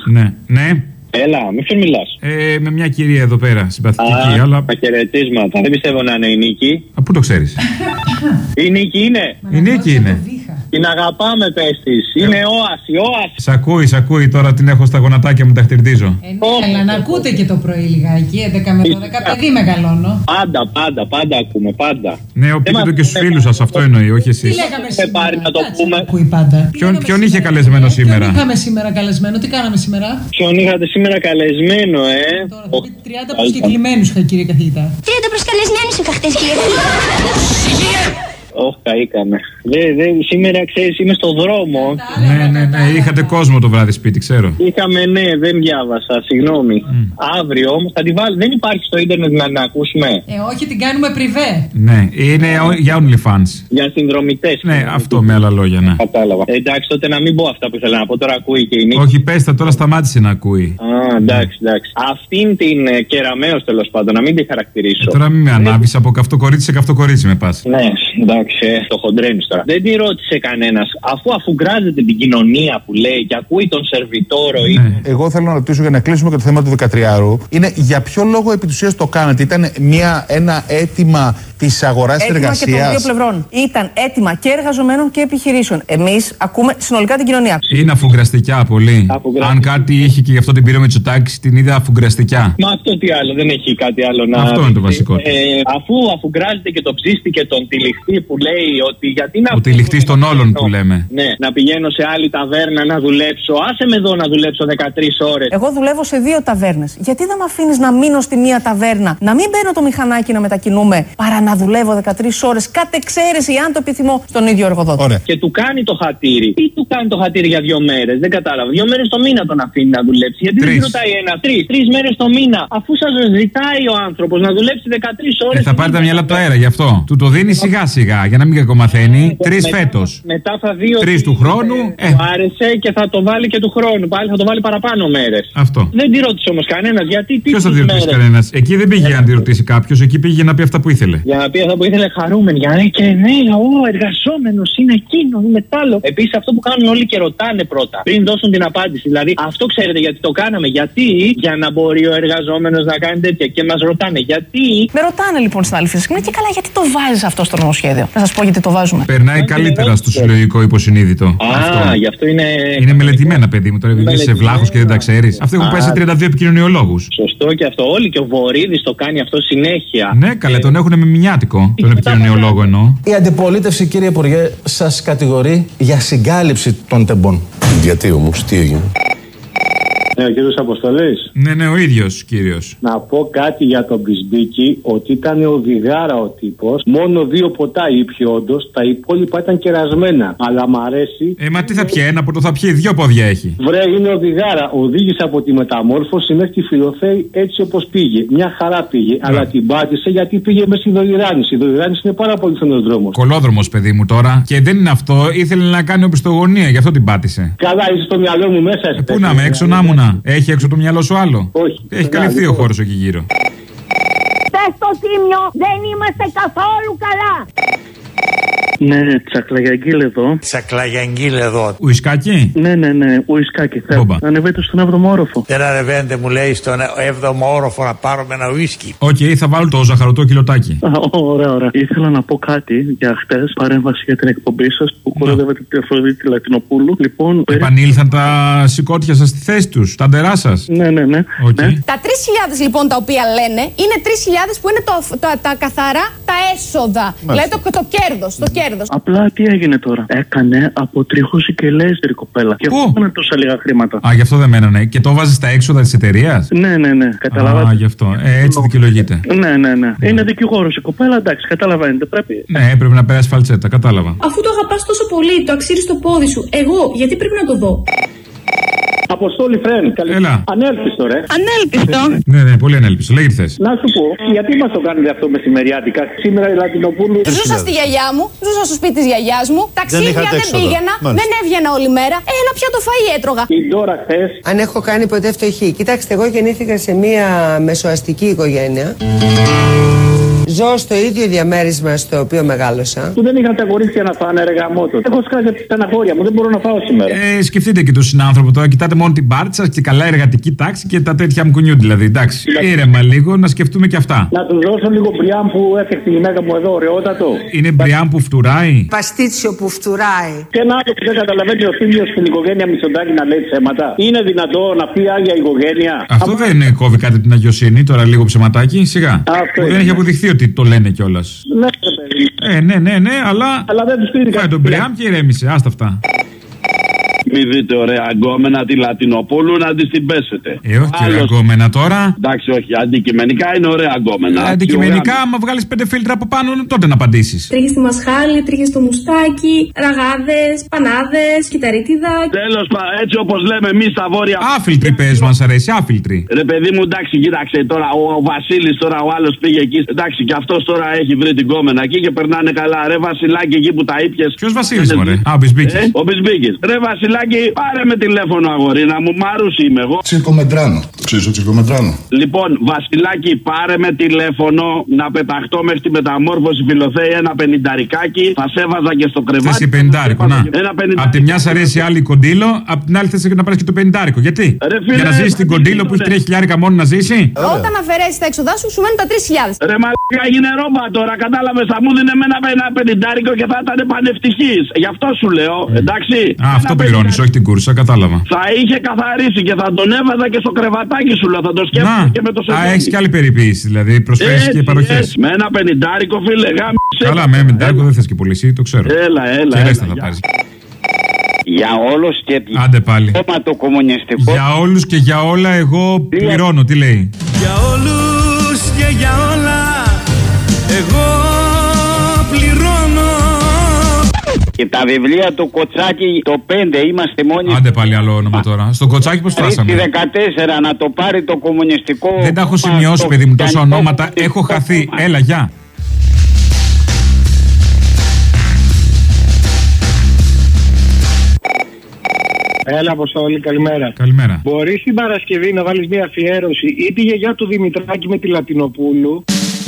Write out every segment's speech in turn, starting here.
Ναι, ναι. Έλα, με ποιον μιλάς? Με μια κυρία εδώ πέρα, συμπαθητική, αλλά. Τα χαιρετίσματα. Δεν πιστεύω να είναι η Νίκη. Πού το ξέρεις? Η Νίκη είναι. Η Νίκη είναι. Την αγαπάμε, πες της. Είναι όαση, όαση. Σ' ακούει τώρα, την έχω στα γονατάκια μου, τα χτυρτίζω. Αλλά να ακούτε και το πρωί λιγάκι, 11 με 12, παιδί μεγαλώνω. Πάντα ακούμε, πάντα. Ναι, πείτε το και στους φίλους σας, αυτό εννοεί, όχι εσείς. Τι λέγαμε σήμερα? Πάρει να το πούμε. Ακούει πάντα. Ποιον είχε καλεσμένο σήμερα? Ποιον είχαμε σήμερα καλεσμένο, τι κάναμε σήμερα? Ποιον είχατε σήμερα καλεσμένο, Τώρα θα πει 30 προσκεκλημένους, κύριε καθηγητά. 30 προσκαλεσμένους είχα χτες, κύριε καθηγητά. Όχι, καήκαμε. Σήμερα, ξέρεις, είμαι στο δρόμο. Ναι, είχατε κόσμο το βράδυ σπίτι, ξέρω. Είχαμε, ναι, δεν διάβασα, συγγνώμη. Αύριο όμως θα τη βάλω. Δεν υπάρχει στο ίντερνετ να την ακούσουμε. Όχι, την κάνουμε πριβέ. Ναι, είναι για OnlyFans. Για συνδρομητές. Ναι, αυτό με άλλα λόγια, ναι. Κατάλαβα. Εντάξει, τότε να μην πω αυτά που ήθελα να πω. Τώρα ακούει και η Νίκη. Όχι, πες τα, τώρα σταμάτησε να ακούει. Εντάξει. Αυτήν την κεραμαίος, τέλος πάντων, να μην τη χαρακτηρίσω. Τώρα μην με ανάβεις, από καυτό κορίτσι σε καυτό κορίτσι με πας. Ναι, εντάξει, το χοντρένεις τώρα. Δεν τη ρώτησε κανένας, αφού γκράζεται την κοινωνία που λέει και ακούει τον σερβιτόρο. Εγώ θέλω να ρωτήσω για να κλείσουμε και το θέμα του 13ου. Είναι για ποιο λόγο επί της ουσίας το κάνατε? Ήταν ένα αίτημα της αγοράς της εργασίας? Και των δύο πλευρών. Ήταν αίτημα και εργαζομένων και επιχειρήσεων. Εμείς ακούμε συνολικά την κοινωνία. Είναι αφουγκραστικιά πολύ. Αν κάτι είχε και γι' αυτό την πήρε με Τσοτάκη, την είδα αφουγκραστικιά. Μα αυτό τι άλλο, δεν έχει κάτι άλλο να. Αυτό είναι το βασικό. Αφού γκράζεται και το ψίστηκε τον τυλιχτή που λέει ότι γιατί να. Ο τυλιχτής των όλων που λέμε. Ναι, να πηγαίνω σε άλλη ταβέρνα να δουλέψω. Άσε με εδώ να δουλέψω 13 ώρες. Εγώ δουλεύω σε 2 ταβέρνες. Γιατί δεν με αφήνεις να μείνω στη μία ταβέρνα, να μην μπαίνω το μηχανάκι να μετακινούμε, παρά να δουλεύω 13 ώρες κατ' εξαίρεση, αν το επιθυμώ, στον ίδιο εργοδότη? Ωραία. Και του κάνει το χατήρι. Τι του κάνει το χατήρι για 2 μέρες? Δεν κατάλαβα. 2 μέρες το μήνα τον αφήνει να δουλέψει. Γιατί δεν ρωτάει 1-3 μέρες το μήνα, αφού σας ζητάει ο άνθρωπος να δουλέψει 13 ώρες. Θα πάρει τα μυαλά από το αέρα γι' αυτό. Του το δίνει σιγά σιγά για να μην κακομαθαίνει. 3 φέτος. Μετά θα δει 3 του χρόνου. Άρεσε και θα το βάλει και του χρόνου. Πάλι θα το βάλει παραπάνω μέρες. Αυτό. Δεν τη ρώτησε όμως κανένας. Γιατί? Ποιος θα τη ρωτήσει κανένας? Εκεί δεν πήγε για να τη ρωτήσει κάποιος. Εκεί πήγε για να πει αυτά που ήθελε. Για να πει αυτά που ήθελε χαρούμενη. Για να λέει και ναι, ο εργαζόμενος είναι εκείνο, είναι τ' άλλο. Επίσης αυτό που κάνουν όλοι και ρωτάνε πρώτα πριν δώσουν την απάντηση. Δηλαδή αυτό ξέρετε γιατί το κάναμε? Γιατί? Για να μπορεί ο εργαζόμενος να κάνει τέτοια. Και μας ρωτάνε γιατί. Με ρωτάνε λοιπόν στην άλλη φυσική. Και καλά, γιατί το βάζεις αυτό στο νομοσχέδιο? Να σας πω γιατί το βάζουμε. Περνάει καλύτερα στο συλλογικό υποσυνείδητο. Γι' αυτό είναι. Είναι μελετημένα, παιδί μου. Τώρα επειδή είσαι βλάχος και δεν τα ξέρεις. Αυτό έχουν πάει σε 32 επικοινωνιολόγους. Σωστό και αυτό. Όλοι και ο Βορίδης το κάνει αυτό συνέχεια. Ναι, καλέ, τον έχουν με μηνιάτικο. Τον επικοινωνιολόγο εννοώ. Η αντιπολίτευση, κύριε Υπουργέ, σας κατηγορεί για συγκάλυψη των τεμπών. Γιατί όμως, τι έγινε? Ναι, ο κύριος Αποστολής. Ναι, ο ίδιος κύριος. Να πω κάτι για τον Μπισμπίκη, ότι ήταν οδηγάρα ο τύπος. Μόνο 2 ποτά ήπιε όντως, τα υπόλοιπα ήταν κερασμένα. Αλλά μ' αρέσει. Μα τι θα πιει, ένα ποτό θα πιει, 2 πόδια έχει. Βρε, είναι οδηγάρα. Οδήγησε από τη μεταμόρφωση μέχρι τη Φιλοθέη έτσι όπως πήγε. Μια χαρά πήγε. Αλλά την πάτησε γιατί πήγε με στη Δωληράνηση. Η Δωληράνηση είναι πάρα πολύ φθηνός δρόμος. Κολόδρομος, παιδί μου τώρα. Και δεν είναι αυτό, ήθελε να κάνει οπισθογωνία, γι' αυτό την πάτησε. Καλά, είσαι στο μυαλό μου μέσα. Πού να είμαι, έξω να ήμουνα. Έχει έξω το μυαλό σου άλλο? Όχι. Έχει καλυφθεί ο χώρος εκεί γύρω. Στο Τίμιο δεν είμαστε καθόλου καλά. Ναι, Τσακλαγιαγγίλ εδώ. Τσακλαγιαγγίλ εδώ. Ουισκάκι? Ναι, ουισκάκι. Ανεβαίνετε στον 7ο όροφο. Δεν ανεβαίνετε, μου λέει, στον 7ο όροφο να πάρουμε ένα ουίσκι. Οκ, θα βάλω το ζαχαρωτό κιλοτάκι. Ωραία. Ήθελα να πω κάτι για χτες, παρέμβαση για την εκπομπή σας που κοροϊδεύετε τη Αφροδίτη Λατινοπούλου. Λοιπόν, επανήλθαν τα σηκώτια σας στη θέση τους, τα ντερά σας. Ναι. Okay. Τα 3.000 λοιπόν τα οποία λένε είναι 3.000 που είναι τα καθαρά τα έσοδα. Δηλαδή το κέρδος. Απλά τι έγινε τώρα? Έκανε αποτρίχωση και λέζερ η κοπέλα. Και αυτό έκανε τόσα λίγα χρήματα. Γι' αυτό δεν μένανε. Και το βάζει στα έξοδα της εταιρείας. Ναι. Καταλαβαίνετε. Γι' αυτό. Έτσι δικαιολογείται. Ναι. Είναι δικηγόρος η κοπέλα, εντάξει, καταλαβαίνετε. Πρέπει. Ναι, πρέπει να περάσει φαλτσέτα, κατάλαβα. Αφού το αγαπάς τόσο πολύ, το αξίρεις στο πόδι σου. Εγώ, γιατί πρέπει να το δω? Αποστόλη φρέν. Έλα. Ανέλπιστο, ρε. Ανέλπιστο. Ναι, πολύ ανέλπιστο. Λέγε τι θες. Να σου πω, γιατί μας το κάνετε αυτό μεσημεριάτικα? Σήμερα η Λατινοπούλου. Ζούσα στη γιαγιά μου, ζούσα στο σπίτι της γιαγιάς μου. Ταξίδια δεν πήγαινα, δεν έβγαινα όλη μέρα. Ένα πιάτο φαΐ έτρωγα. Η Ντόρα χθες. Αν έχω κάνει ποτέ φτωχή. Κοιτάξτε, εγώ γεννήθηκα σε μια μεσοαστική οικογένεια. Ζω στο ίδιο διαμέρισμα στο οποίο μεγάλωσα. Που δεν είχαν τα κορίτσια να φάνε, ρε γαμότο. Έχω σκάσει από τη στεναχώρια μου, δεν μπορώ να φάω σήμερα. Σκεφτείτε και τον συνάνθρωπο τώρα, κοιτάτε μόνο την πάρτι σας και καλά εργατική τάξη και τα τέτοια μου κουνιούνται δηλαδή. Εντάξει. Ήρεμα λίγο να σκεφτούμε και αυτά. Να του δώσω λίγο μπριάμ που έφτιαξε η γυναίκα μου εδώ, ωραιότατο. Είναι μπριάμ που φτουράει. Παστίτσιο που φτουράει. Και ένα άλλο που δεν καταλαβαίνει ο Θήμιος στην οικογένεια Μητσοτάκη να λέει ψέματα. Είναι δυνατό να πει άγια οικογένεια? Αυτό δεν κόβει κάτι την αγιοσύνη, τώρα λίγο ψεματάκι, σιγά. Δεν έχει αποδειχθεί ότι το λένε κιόλας. Ναι, αλλά δεν του πήρε. Φάει τον μπριάμ και ηρέμησε, άστα αυτά. Μη δείτε ωραία αγκόμενα τη Λατινοπούλου να τη την πέσετε. Όχι ωραία αγκόμενα τώρα. Εντάξει, όχι, αντικειμενικά είναι ωραία αγκόμενα. Αντικειμενικά, άμα βγάλεις 5 φίλτρα από πάνω, τότε να απαντήσεις. Τρίχες στη μασχάλη, τρίχες στο μουστάκι, ραγάδες, πανάδες, κυταρίτιδα. Τέλος πάντων, έτσι όπως λέμε εμείς στα βόρεια. Άφιλτρη πες μας αρέσει, άφιλτρη. Ρε παιδί μου, εντάξει, κοίταξε τώρα. Ο Βασίλης τώρα, ο άλλος πήγε εκεί. Εντάξει, και αυτός τώρα έχει βρει την κόμενα εκεί και περνάνε καλά. Ρε Βασιλάκι εκεί που τα ήπιες. Ποιος Βασίλης, μωρέ? Α, ο Μπισμπίκης. Ο Μπισμπίκης. Ρε Βασιλάκι. Πάρε με τηλέφωνο, αγορίνα μου, Μαρούσι είμαι εγώ. Τσιρκομετράνο. Ξέρεις το Τσιρκομετράνο? Λοιπόν, Βασιλάκι, πάρε με τηλέφωνο να πεταχτώ μέχρι τη μεταμόρφωση Φιλοθέη ένα 50ρικάκι. Θα σε έβαζα και στο κρεβάτι. Θες και 50ρικο, να. Απ' τη μια σ' αρέσει άλλη κοντήλο, απ' την άλλη θες να πάρεις και το 50ρικο. Γιατί? Για να ζήσεις την κοντήλο που έχει 3.000 μόνο να ζήσει. Όταν αφαιρέσεις τα έξοδά σου, σου μένουν τα 3.000. Ρε μαλάκα, έγινε ρόμπα τώρα, κατάλαβες? Θα μου δίνε ένα 50ρικο και θα ήταν πανευτυχής. Γι' αυτό σου λέω, εντάξει. Αυτό πληρώνεις, όχι την κούρσα, κατάλαβα. Θα είχε καθαρίσει και θα τον έβαζα και στο κρεβατάκι σου, λέω. Θα το σκέφτομαι και με το σεντόνι. Έχεις και άλλη περιποίηση, δηλαδή προσφέρεις και παροχές. Με ένα 50ρικο, φίλε, γάμισε. Καλά, με 50ρικο δεν θες και πολύ, εσύ το ξέρω. Έλα. Και ρέστα θα πάρεις. Για όλους και άντε πάλι. το κομμουνιστικό. Για όλους και για όλα εγώ πληρώνω, τι λέει? Για όλους και για όλα εγώ πληρώνω. Και τα βιβλία του Κοτσάκη το 5 είμαστε μόνοι. Άντε πάλι άλλο όνομα τώρα. Στο Κοτσάκη πώς φτάσαμε? 14 να το πάρει το κομμουνιστικό. Δεν τα έχω σημειώσει, παιδί μου, τόσα ονόματα. Έχω χαθεί. Έλα, γεια. Έλα, Αποστόλη, καλημέρα. Καλημέρα. Μπορείς την Παρασκευή να βάλεις μια αφιέρωση ή τη γιαγιά του Δημητράκη με τη Λατινοπούλου?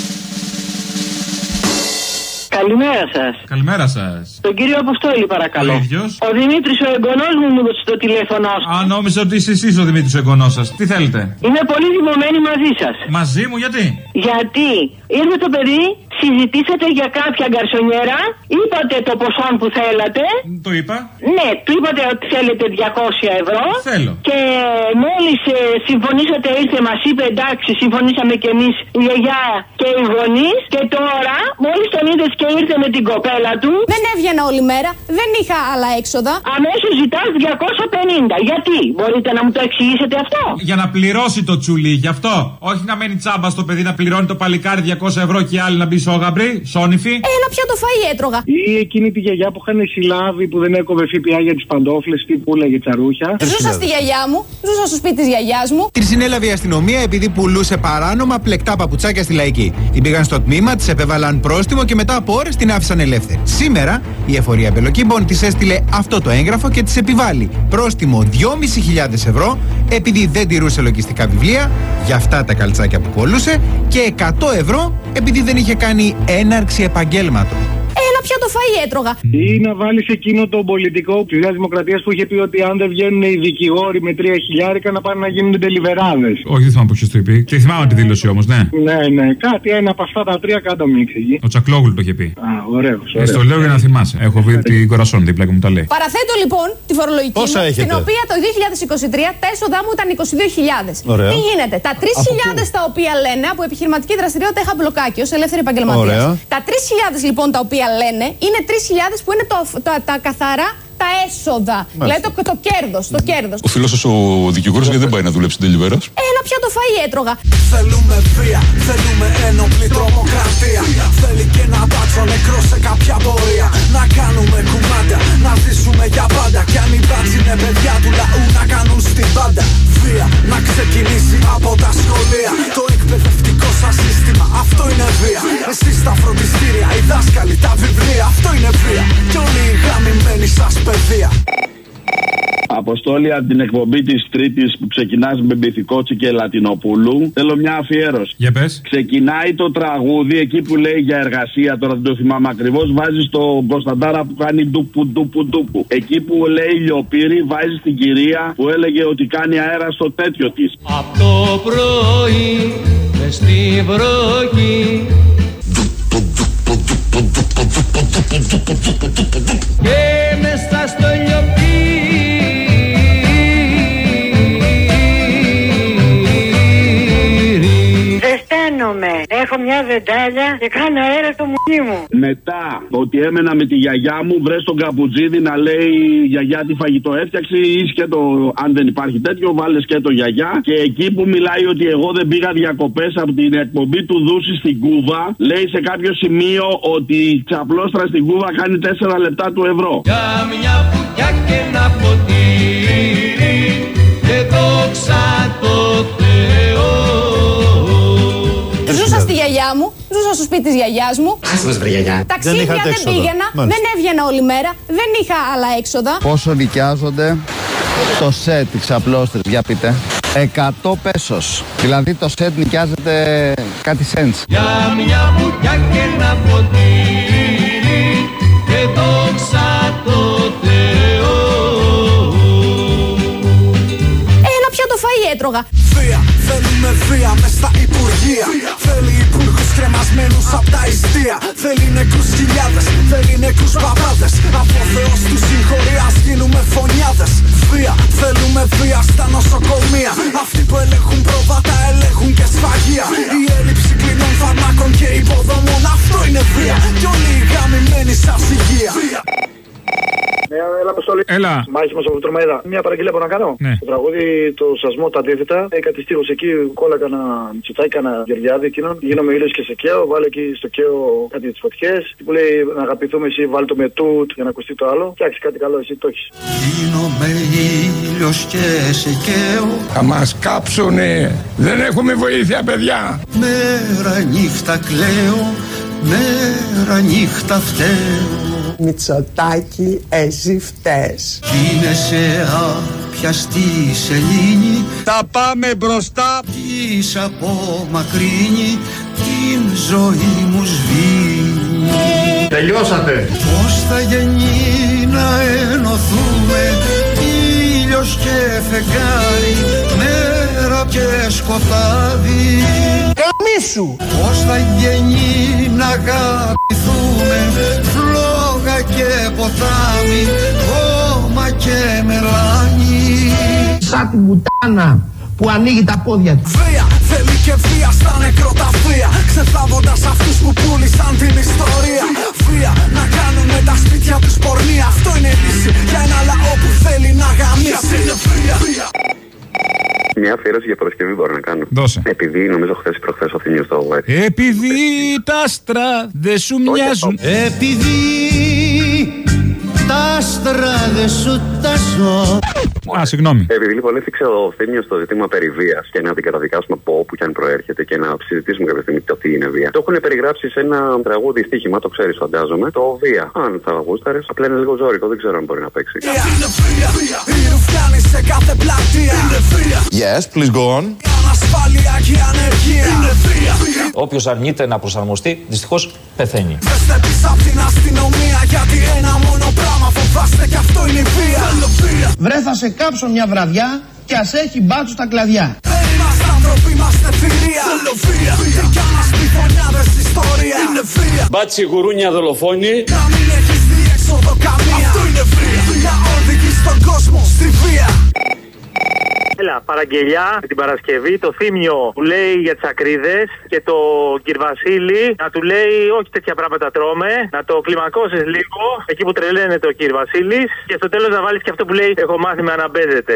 Καλημέρα σας. Καλημέρα σας. Τον κύριο Αποστόλη, παρακαλώ. Ο ίδιος. Ο Δημήτρης, ο εγγονός μου, μου έδωσε το τηλέφωνο. Α, νόμιζα ότι είσαι εσείς ο Δημήτρης ο εγγονός σας. Τι θέλετε? Είμαι πολύ θυμωμένη μαζί σας. Μαζί μου, γιατί? Γιατί ήρθε το παιδί, συζητήσατε για κάποια γκαρσονιέρα, είπατε το ποσό που θέλατε. Το είπα. Ναι, του είπατε ότι θέλετε 200 ευρώ. Θέλω. Και μόλις συμφωνήσατε, ήρθε, μας είπε εντάξει, συμφωνήσαμε κι εμείς η γιαγιά και οι γονείς. Και τώρα, μόλις τον είδες και ήρθε με την κοπέλα του. Δεν έβγαινα όλη μέρα, δεν είχα άλλα έξοδα. Αμέσως ζητάς 250. Γιατί, μπορείτε να μου το εξηγήσετε αυτό? Για να πληρώσει το τσουλί, γι' αυτό. Όχι να μένει τσάμπα στο παιδί, να πληρώνει το παλικάρι 200 ευρώ και οι άλλοι να μπει σόγαμπροι, σόνιφοι. Ένα πιάτο φαΐ έτρωγα. Ή εκείνη τη γιαγιά που είχαν συλλάβει που δεν έκοβε ΦΠΑ για τις παντόφλες, τι που έλεγε τσαρούχια. Ζούσα στη γιαγιά μου, ζούσα στο σπίτι της γιαγιάς μου. Την συνέλαβε η αστυνομία επειδή πουλούσε παράνομα πλεκτά παπουτσάκια στη Λαϊκή. Την πήγαν στο τμήμα, της επέβαλαν πρόστιμο και μετά από ώρες την άφησαν ελεύθερη. Σήμερα η εφορία Μπελοκύμπων της έστειλε αυτό το έγγραφο και της επιβάλλει πρόστιμο 2.500 ευρώ επειδή δεν τηρούσε λογιστικά βιβλία για αυτά τα καλτσάκια που πωλούσε και 100 ευρώ επειδή δεν είχε κάνει έναρξη επαγγέλματος. Ένα πιάτο φαΐ έτρωγα. Ή να βάλεις εκείνο τον πολιτικό της Νέας Δημοκρατίας που είχε πει ότι αν δεν βγαίνουν οι δικηγόροι με 3.000 να πάνε να γίνουν τελιβεράδες. Όχι, δεν θυμάμαι ποιος το είπε. Και θυμάμαι τη δήλωση όμως, ναι. Ναι, κάτι ένα από αυτά τα τρία κάτω μου εξηγεί. Ο Τσακλόγλου το είχε πει. Α, ωραίος. Στο λέω για να θυμάσαι. Έχω βρει την Κορασόν δίπλα και μου τα λέει. Παραθέτω λοιπόν τη φορολογική μου, στην οποία το 2023 τα έσοδά μου ήταν 22.000. Τι γίνεται? Τα 3.000 τα οποία λένε από επιχειρηματική δραστηριότητα είχα μπλοκάκι ως ελεύθερη επαγγελματίας. Τα 3.000 λοιπόν τα οποία λένε είναι 3.000 που είναι τα καθαρά τα έσοδα. Δηλαδή το κέρδος. Ο φίλος σας ο δικηγόρος γιατί δεν πάει να δουλέψει την τελειβέρας? Ένα πιάτο φαΐ έτρωγα. Θέλουμε βία, θέλουμε ένοπλη τρομοκρατία. Θέλει και ένα μπάτσο νεκρό σε κάποια πορεία. Να κάνουμε κουμάντα, να ζήσουμε για πάντα. Κι αν οι μπάτσοι είναι παιδιά του λαού να κάνουν στην πάντα. Βία να ξεκινήσει από τα σχολεία. Το εκπαιδευτικό σας σύστημα, αυτό είναι βία. Εσείς τα φροντιστήρια, οι δάσκαλοι, τα βιβλία, αυτό είναι βία. Κι όλοι οι γαμημένοι σας παιδεία. Αποστόλη, από την εκπομπή της Τρίτης που ξεκινάς με Μπιθικότσι και Λατινοπούλου, θέλω μια αφιέρωση. Για πες. Ξεκινάει το τραγούδι εκεί που λέει για εργασία, τώρα δεν το θυμάμαι ακριβώς. Βάζει τον Κωνσταντάρα που κάνει ντουπου. Εκεί που λέει Λιοπύρη, βάζει την κυρία που έλεγε ότι κάνει αέρα στο τέτοιο της. Απ' το πρωί μες στη βροχή και μέσα στο Λιοπύρη ζεσταίνομαι, έχω μια βεντάλια και κάνω αέρα στο μουνί μου. Μετά ότι έμενα με τη γιαγιά μου, βρες τον Καπουτζίδη να λέει γιαγιά τι φαγητό έφτιαξε ή σκέτο, αν δεν υπάρχει τέτοιο, βάλε σκέτο γιαγιά. Και εκεί που μιλάει ότι εγώ δεν πήγα διακοπές από την εκπομπή του Δούση στην Κούβα, λέει σε κάποιο σημείο ότι η ξαπλώστρα στην Κούβα κάνει 4 λεπτά του ευρώ. Για μια φωτιά και ένα ποτήρι και δόξα τω Θεώ. Ζούσα στη γιαγιά μου, ζούσα στο σπίτι της γιαγιάς μου. Άσε μας βρε γιαγιά. Ταξίδια δεν πήγαινα, δεν έβγαινα όλη μέρα, δεν είχα άλλα έξοδα. Πόσο νοικιάζονται το σετ της ξαπλώστρες, για πείτε? 100 πέσος. Δηλαδή το σετ νοικιάζεται κάτι cents. Για μια φωτιά και ένα ποτήρι και δόξα τω Θεώ. Ένα πιάτο φαΐ έτρωγα. Βία, θέλουμε βία μες στα υπουργεία. Θέλει υπουργούς κρεμασμένους απ' τα ιστεία. Θέλει νεκρούς χιλιάδες, θέλει νεκρούς παπάδες. Από Θεός του συγχωρεί, ας γίνουμε φωνιάδες. Βία, θέλουμε βία στα νοσοκομεία. Αυτοί που ελέγχουν πρόβατα ελέγχουν και σφαγεία. Η έλλειψη κλινών φαρμάκων και υποδομών, αυτό είναι βία. Κι όλοι οι γαμημένοι σας υγεία. Έλα, Αποστόλη. Έλα. Μάχημος από Τρουμαίδα. Μια παραγγελία μπορώ να κάνω. Ναι. Το τραγούδι το Σασμό τα αντίθετα. Κάτι στίχος εκεί, κόλλα κανένα τσιτάκι, κανένα γερδιάδι εκείνον. Γίνομαι ήλιος και σε καίω. Βάλε εκεί στο καίω κάτι τις φωτιές. Που λέει να αγαπηθούμε εσύ, βάλε το με τούτ για να ακουστεί το άλλο. Φτιάξει κάτι καλό, εσύ το έχεις. Γίνομαι ήλιος και σε καίω. Θα μας κάψουνε. Δεν έχουμε βοήθεια, παιδιά. Μέρα νύχτα κλαίω. Μέρα νύχτα φταίω. Μητσοτάκη, εσύ φταίς. Γίνεσαι άπιαστη σελήνη. Θα πάμε μπροστά. Της απομακρύνει την ζωή μου σβήνει. Τελειώσατε. Πώς θα γεννεί να ενωθούμε, ήλιος και φεγγάρι, μέρα και σκοτάδι. Καμίσου. Πώς θα γεννεί να αγαπηθούμε, φλόγα και ποτάμι, χώμα και μελάνι. Σαν την κουτάνα που ανοίγει τα πόδια του. Βία, θέλει και βία στα νεκροταφεία. Ξεθάβοντας αυτούς που πούλησαν την ιστορία. Βία, να κάνουμε τα σπίτια τους πορνεία. Αυτό είναι η λύση για ένα λαό που θέλει να γαμίσει. Μια αφιέρωση για Παρασκευή μπορώ να κάνω. Δώσε. Επειδή νομίζω χθες ή προχθές ο Θήμιος το έτσι. Επειδή τα άστρα δεν σου μοιάζουν. Επειδή τα άστρα δεν σου τάζω. Α, συγγνώμη. Επειδή λοιπόν έφυξε ο Θήμιος το ζήτημα περί βίας και να την καταδικάσουμε από όπου και αν προέρχεται και να συζητήσουμε κάποια στιγμή το τι είναι βία. Το έχουν περιγράψει σε ένα τραγούδι στοίχημα, το ξέρεις φαντάζομαι, το βία. Αν θα γούσταρες, απλά είναι λίγο ζώρικο, δεν ξέρω αν μπορεί να παίξει. Yes, please go on. Όποιος αρνείται να προσαρμοστεί, δυστυχώς πεθαίνει. Βρε θα σε κάψω μια βραδιά και ας έχει μπάτσου στα κλαδιά. Δεν είμαστε άνθρωποι, είμαστε θηρία. Για μας πιθανιάδες ιστορία. Μπάτσι γουρούνια δολοφόνη. Να μην έχεις διέξοδο καμία. Αυτό είναι βία. Να οδηγείς τον κόσμο στη βία. Έλα, παραγγελιά την Παρασκευή, το Θήμιο που λέει για τις ακρίδες και το Κυρβασίλη να του λέει όχι τέτοια πράγματα τρώμε, να το κλιμακώσεις λίγο εκεί που τρελαίνεται ο Κυρβασίλης και στο τέλος να βάλεις και αυτό που λέει έχω μάθει με αναμπέζεται.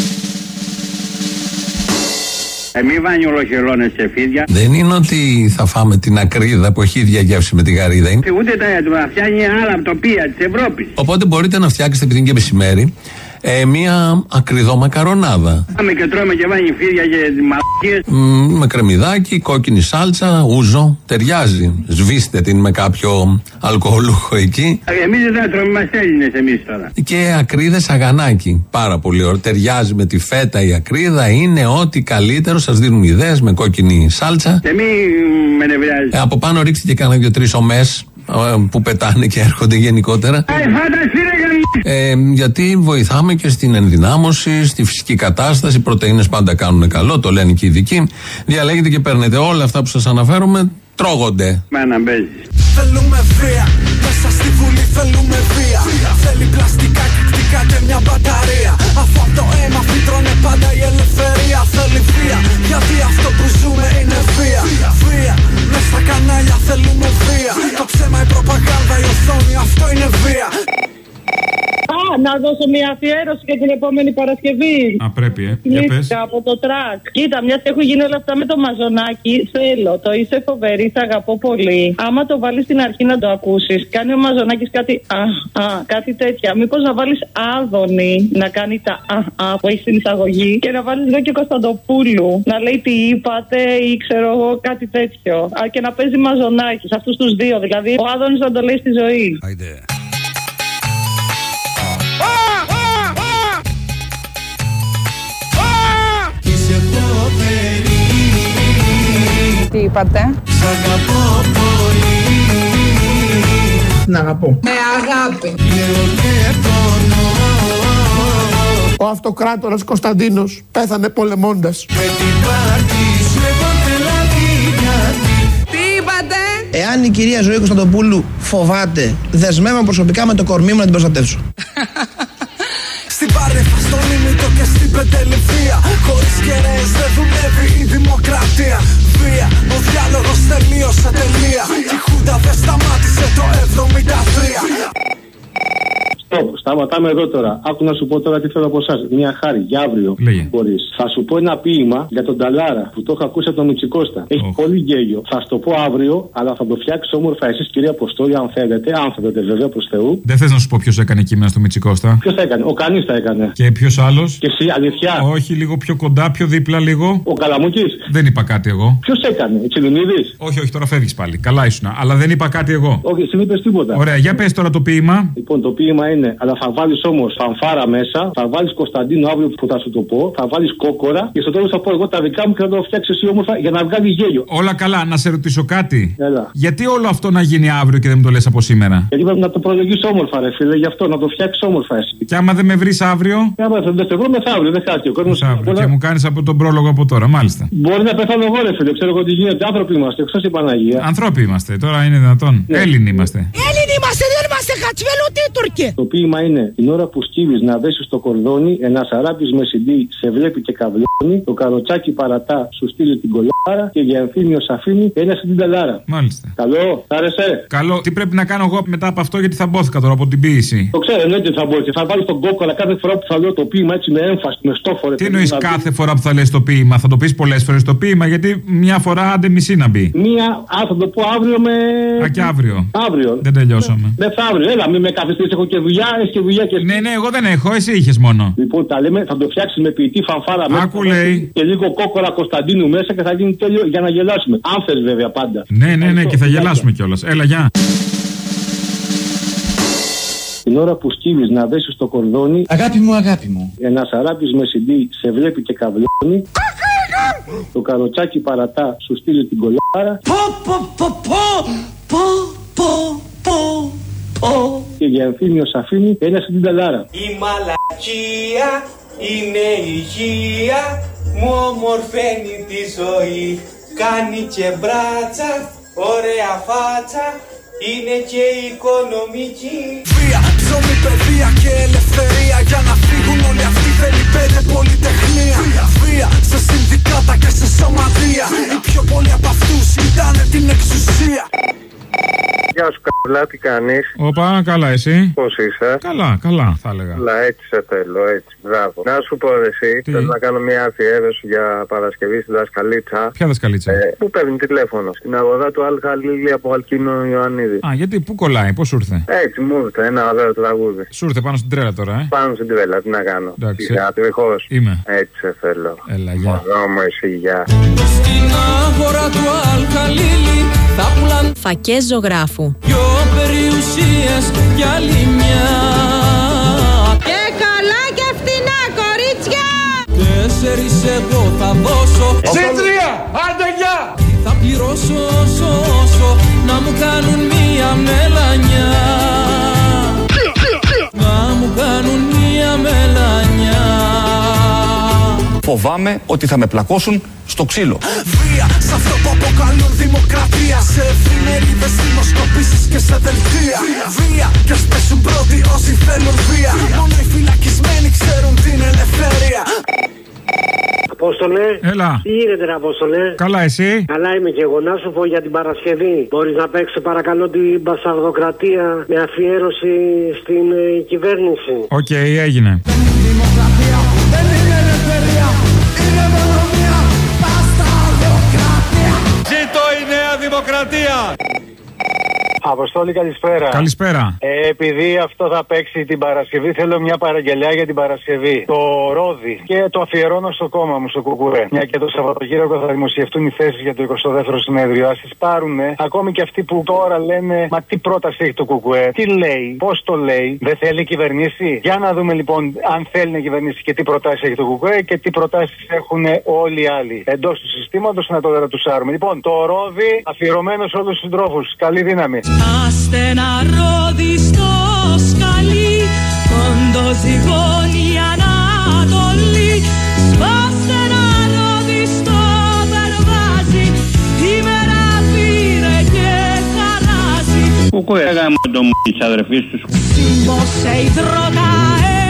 Μη βάνει ολοχελώνες και φίδια. Δεν είναι ότι θα φάμε την ακρίδα που έχει ίδια γεύση με τη γαρίδα. Ούτε τα φτιάχνει άλλα τοπία της Ευρώπης. Οπότε μπορείτε να φτιάξετε, επειδή είναι και μεσημέρι, Μία ακριδόμακαρονάδα. Πάμε και τρώμε και βάνει φίδια και μαλακίες. Με κρεμμυδάκι, κόκκινη σάλτσα, ούζο. Ταιριάζει. Σβήστε την με κάποιο αλκοολούχο εκεί. Εμείς δεν τρώμε, είμαστε Έλληνες εμείς τώρα. Και ακρίδες αγανάκι. Πάρα πολύ ωραίο. Ταιριάζει με τη φέτα η ακρίδα. Είναι ό,τι καλύτερο. Σας δίνουν ιδέες με κόκκινη σάλτσα. Και μη με νευριάζει. Από πάνω ρίξτε και κάνα 2-3 ομές που πετάνε και έρχονται γενικότερα. Γιατί βοηθάμε και στην ενδυνάμωση, στη φυσική κατάσταση. Οι πρωτεΐνες πάντα κάνουν καλό, το λένε και οι ειδικοί. Διαλέγετε και παίρνετε όλα αυτά που σας αναφέρουμε, τρώγονται. Μάνα μπέζει. Θέλουμε βία, μέσα στη Βουλή θέλουμε βία. Θέλει πλαστικά κυκτικά και μια μπαταρία. Αφού από το αίμα φυτρώνε πάντα η ελευθερία. Θέλει βία, γιατί αυτό που ζούμε είναι βία. Βία, μες στα κανάλια θέλουμε βία. Το ψέμα, η προπαγάνδα, η οθόνη, αυτό είναι βία. Να δώσω μια αφιέρωση για την επόμενη Παρασκευή. Πρέπει, για πες. Από το τρακ. Κοίτα, μια και έχουν γίνει όλα αυτά με το μαζονάκι, θέλω το είσαι φοβερή, σ' αγαπώ πολύ. Άμα το βάλεις στην αρχή να το ακούσεις, κάνει ο μαζονάκης κάτι κάτι τέτοια. Μήπως να βάλεις Άδωνη να κάνει τα που έχει στην εισαγωγή και να βάλεις εδώ και Κωνσταντοπούλου να λέει τι είπατε ή ξέρω εγώ κάτι τέτοιο. Και να παίζει μαζονάκης, αυτούς τους δύο δηλαδή. Ο Άδωνης να το λέει στη ζωή. Τι είπατε? Σ' αγαπώ πολύ. Να αγαπώ. Με αγάπη. Ο αυτοκράτορας Κωνσταντίνος πέθανε πολεμώντας. Με την πάρτι σου εγώ Τι είπατε? Εάν η κυρία Ζωή Κωνσταντοπούλου φοβάται, δεσμεύομαι προσωπικά με το κορμί μου να την προστατεύσω. Στην Πάρνηθα, στον Ήμητο και στην Πεντεληφία. Χωρίς κεραίες δεν δουλεύει η δημοκρατία. Βία, ο διάλογος τελείωσε τελεία. Η Χούντα δεν σταμάτησε το 73. Σταματάμε εδώ τώρα. Άκου να σου πω τώρα τι θέλω από εσάς. Μια χάρη για αύριο. Μπορείς. Θα σου πω ένα ποίημα για τον Ταλάρα που το έχω ακούσει από τον Μητσικώστα. Έχει πολύ γέλιο. Θα σου το πω αύριο, αλλά θα το φτιάξει όμορφα εσείς, κυρία Αποστόλη, αν θέλετε. Αν θέλετε, βέβαια, προς Θεού. Δεν θες να σου πω ποιος έκανε κείμενα στο Μητσικώστα? Ποιος τα έκανε? Ο κανείς τα έκανε. Και ποιος άλλος? Και εσύ, αλήθεια? Όχι, λίγο πιο κοντά, πιο δίπλα λίγο. Ο Καλαμούκης. Δεν είπα κάτι εγώ. Ποιος έκανε? Ο Τσιλινίδης. Όχι, τώρα φεύγεις πάλι. Καλά ήσουνα. Αλλά δεν είπα κάτι εγώ. Όχι, εσύ δεν είπες τίποτα. Ωραία, για πες τώρα το ποίημα. Λοιπόν, το ποίημα είναι, αλλά θα βάλεις όμως φανφάρα μέσα, θα βάλεις Κωνσταντίνο αύριο που θα σου το πω, θα βάλεις κόκορα και στο τέλος θα πω εγώ τα δικά μου και θα το φτιάξεις εσύ όμορφα για να βγάλει γέλιο. Όλα καλά, να σε ρωτήσω κάτι. Έλα. Γιατί όλο αυτό να γίνει αύριο και δεν μου το λες από σήμερα? Γιατί πρέπει να το προλογίσεις όμορφα, ρε φίλε, γι' αυτό να το φτιάξεις όμορφα εσύ. Και άμα δεν με βρεις αύριο? Άμα δεν σε βρω μεθαύριο, δεν χάσει ο κόσμος. Και μου κάνεις από τον πρόλογο από τώρα, μάλιστα. Μπορεί να πεθάνω εγώ, ρε φίλε, ξέρω εγώ τι γίνεται. Άνθρωποι είμαστε, εκτός η Παναγία. Ανθρώποι είμαστε, τώρα είναι δυνατόν. Έλληνοι είμαστε. Έλληνοι είμαστε, δεν είμαστε χατσβέλο ούτε Τούρκοι. Το ποίημα είναι την ώρα που σκύβεις να δέσεις το κορδόνι, ένας αράπης με CD σε βλέπει και καβλώνει, το καροτσάκι παρατά σου στείλει την κολάρα και για εμφύμιο σ' αφήνει ένα στην ταλάρα. Μάλιστα. Καλό, θα άρεσε. Καλό. Τι πρέπει να κάνω εγώ μετά από αυτό, γιατί θα μπόθηκα τώρα από την ποίηση? Το ξέρω, εννοείται θα μπόθηκα. Θα βάλεις τον κόκκολα κάθε φορά που θα λέω το ποίημα έτσι με έμφαση, με στόφορε. Τι εννοείς κάθε φορά που θα λες το ποίημα? Θα το πεις πολλές φορές το ποίημα, γιατί μια φορά άντε μισή να μπει. Θα το πω αύριο με. Και αύριο. Αύριο. Δεν τελειώσαμε. Μεθαύριο, έλα, μην με καθιστείς, έχω και δουλειά, έχεις και δουλειά και. Ναι, εγώ δεν έχω, εσύ είχες μόνο. Λοιπόν, τα λέμε, θα το φτιάξεις με ποιητή φανφάρα μέσα. Άκου λέει. Και λίγο κόκορα Κωνσταντίνου μέσα και θα γίνει τέλειο για να γελάσουμε. Αν θες βέβαια πάντα. Ναι, και θα γελάσουμε κιόλας. Έλα, γεια. Την ώρα που σκύβεις να δέσεις το κορδόνι. Αγάπη μου. Ένας αράπης με CD σε βλέπει και καβλώνει. Το καροτσάκι παρατά σου στείλει την κολάρα. Και για εμφύμιο σ' αφήνει ένα στην ταλάρα. Η μαλακία είναι υγεία, μου ομορφαίνει τη ζωή. Κάνει και μπράτσα, ωραία φάτσα, είναι και οικονομική. Βία, ψωμί, παιδεία και ελευθερία. Για να φύγουν όλοι αυτοί θέλει 5 πολυτεχνία. Βία, σε συνδικάτα και σε σωματεία. Οι πιο πολλοί από αυτούς ήταν την εξουσία. Γεια σου, Λά, τι κάνεις? Όπα, καλά, εσύ? Πώς είσαι? Καλά, καλά, θα έλεγα. Λά, έτσι σε θέλω, έτσι. Μπράβο. Να σου πω εσύ, θέλω να κάνω μια αφιέρωση για Παρασκευή στη δασκαλίτσα. Ποια δασκαλίτσα? Που παίρνει τηλέφωνο. Στην αγορά του Αλχαλίλη από Αλκίνο Ιωαννίδη. Α, γιατί, πού κολλάει, πώς σου ήρθε? Έτσι, μου ήρθε ένα ωραίο τραγούδι. Σου ήρθε πάνω στην τρέλα τώρα, Πάνω στην τρέλα, τι να κάνω. Εντάξει. Τριχώς. Είμαι. Έτσι σε θέλω. Έλα, γεια. Μου εσύ, γεια. Στην αγορά του Αλκαλίλη θα πουλάν φακές ζωγράφου. Δυο περιουσίες για άλλη μια. Και καλά και φτηνά, κορίτσια! 4 εγώ θα δώσω. Συν 3, άντε γεια! Θα πληρώσω όσο να μου κάνουν μία μελανιά. Να μου κάνουν μία μελανιά. Φοβάμαι ότι θα με πλακώσουν στο ξύλο. Βία σε αυτό που αποκαλούν δημοκρατία. Σε εφημερίδες, δημοσκοπήσεις και σε δελτία. Βία και ας πέσουν πρώτοι όσοι θέλουν βία. Μόνο οι φυλακισμένοι ξέρουν την ελευθερία. Απόστολε. Έλα. Τι γίνεται, Απόστολε? Καλά, εσύ? Καλά είμαι και εγώ. Να σου πω για την Παρασκευή. Μπορείς να παίξεις παρακαλώ την Μπασαρδοκρατία με αφιέρωση στην κυβέρνηση? Οκ, έγινε. Δημοκρατία δεν είναι ελευθερία. Είναι μόνο μία Μπασαρδοκρατία. Ζήτω η νέα δημοκρατία. Αποστόλη, καλησπέρα. Καλησπέρα. Επειδή αυτό θα παίξει την Παρασκευή, θέλω μια παραγγελιά για την Παρασκευή. Το ρόδι. Και το αφιερώνω στο κόμμα μου, στο Κουκουρέ. Μια και το Σαββατοκύριακο θα δημοσιευτούν οι θέσεις για το 22ο συνέδριο. Ας τις πάρουνε. Ακόμη και αυτοί που τώρα λένε, μα τι πρόταση έχει το Κουκουρέ? Τι λέει, πώς το λέει, δεν θέλει κυβερνήσει? Για να δούμε λοιπόν αν θέλει να κυβερνήσει και τι προτάσεις έχει το Κουκουρέ και τι προτάσεις έχουν όλοι οι άλλοι εντός του συστήματος, να το ρατουσάρουμε. Λοιπόν, το ρόδι αφιερωμένο σε όλους τους συντρόφους. Καλή δύναμη. Άστε ένα ρόδι στο σκαλί, κοντό ζυγώνει Ανατολή. Σπάστε ένα ρόδι στο περβάζι, η μέρα πήρε και χαράζει. Κουκουέ, γάμο το μου της αδερφής τους. Σύμπος σε υδρότα